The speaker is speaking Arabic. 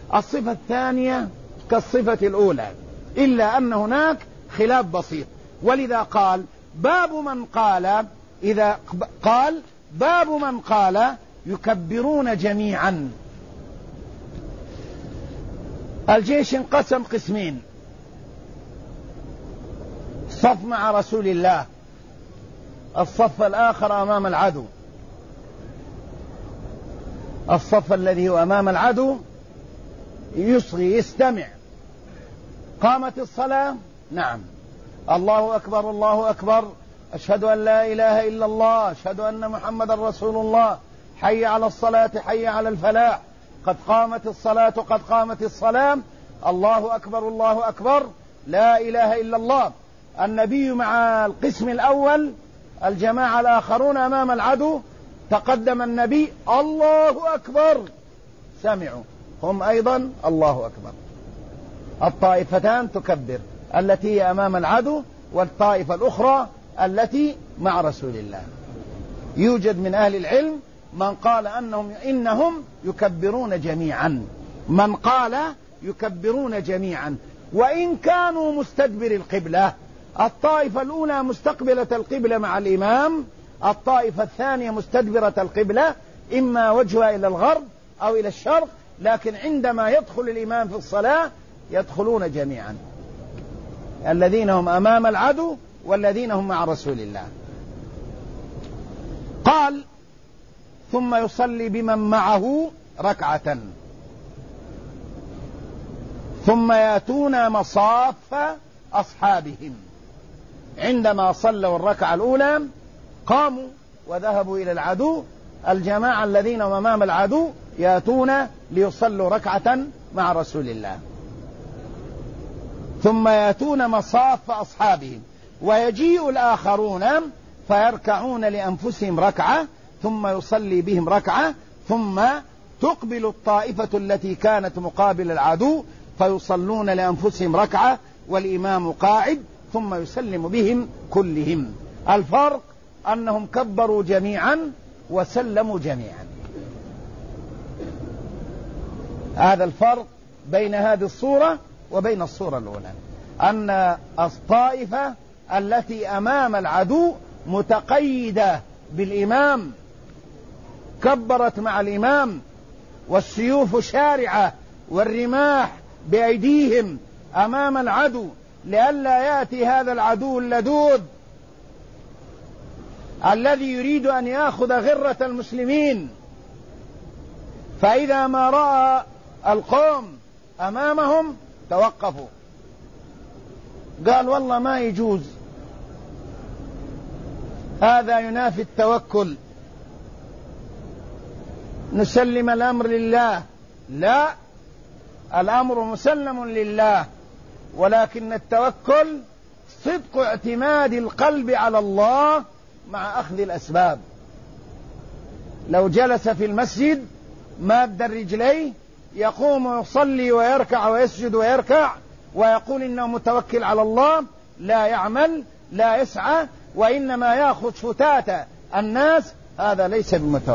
الصفة الثانية كالصفة الأولى، إلا أن هناك خلاف بسيط. ولذا قال باب من قال، إذا قال باب من قال يكبرون جميعا. الجيش انقسم قسمين: صف مع رسول الله، الصف الآخر أمام العدو. الصف الذي هو أمام العدو يصغي يستمع. قامت الصلاة، نعم، الله أكبر الله أكبر، أشهد أن لا إله إلا الله، أشهد أن محمد رسول الله، حي على الصلاة حي على الفلاح، قد قامت الصلاة قد قامت الصلاة، الله أكبر الله أكبر، لا إله إلا الله. النبي مع القسم الأول، الجماعة الآخرون أمام العدو، تقدم النبي الله أكبر، سمعوا هم أيضا الله أكبر. الطائفتان تكبر، التي هي أمام العدو والطائفة الأخرى التي مع رسول الله. يوجد من أهل العلم من قال إنهم يكبرون جميعا، من قال يكبرون جميعا وإن كانوا مستدبر القبلة. الطائفة الأولى مستقبلة القبلة مع الإمام، الطائفة الثانية مستدبرة القبلة، إما وجهها إلى الغرب أو إلى الشرق، لكن عندما يدخل الإمام في الصلاة يدخلون جميعا، الذين هم أمام العدو والذين هم مع رسول الله. قال ثم يصلي بمن معه ركعة، ثم يأتون مصاف أصحابهم. عندما صلوا الركعة الأولى قاموا وذهبوا إلى العدو، الجماعة الذين أمام العدو يأتون ليصلوا ركعة مع رسول الله، ثم يأتون مصاف أصحابهم، ويجيء الآخرون فيركعون لأنفسهم ركعة، ثم يصلي بهم ركعة، ثم تقبل الطائفة التي كانت مقابل العدو فيصلون لأنفسهم ركعة والإمام قاعد، ثم يسلم بهم كلهم. الفرق أنهم كبروا جميعا وسلموا جميعا. هذا الفرق بين هذه الصورة وبين الصورة الأولى، أن الطائفة التي أمام العدو متقيدة بالإمام كبرت مع الإمام، والسيوف شارعة والرماح بأيديهم أمام العدو، لئلا يأتي هذا العدو اللدود الذي يريد أن يأخذ غرة المسلمين. فإذا ما رأى القوم أمامهم توقفوا، قال والله ما يجوز، هذا ينافي التوكل، نسلم الأمر لله. لا، الأمر مسلم لله، ولكن التوكل صدق اعتماد القلب على الله مع أخذ الأسباب. لو جلس في المسجد ماد رجليه يقوم ويصلي ويركع ويسجد ويركع ويقول إنه متوكل على الله، لا يعمل لا يسعى، وإنما يأخذ فتات الناس، هذا ليس بمتوكل.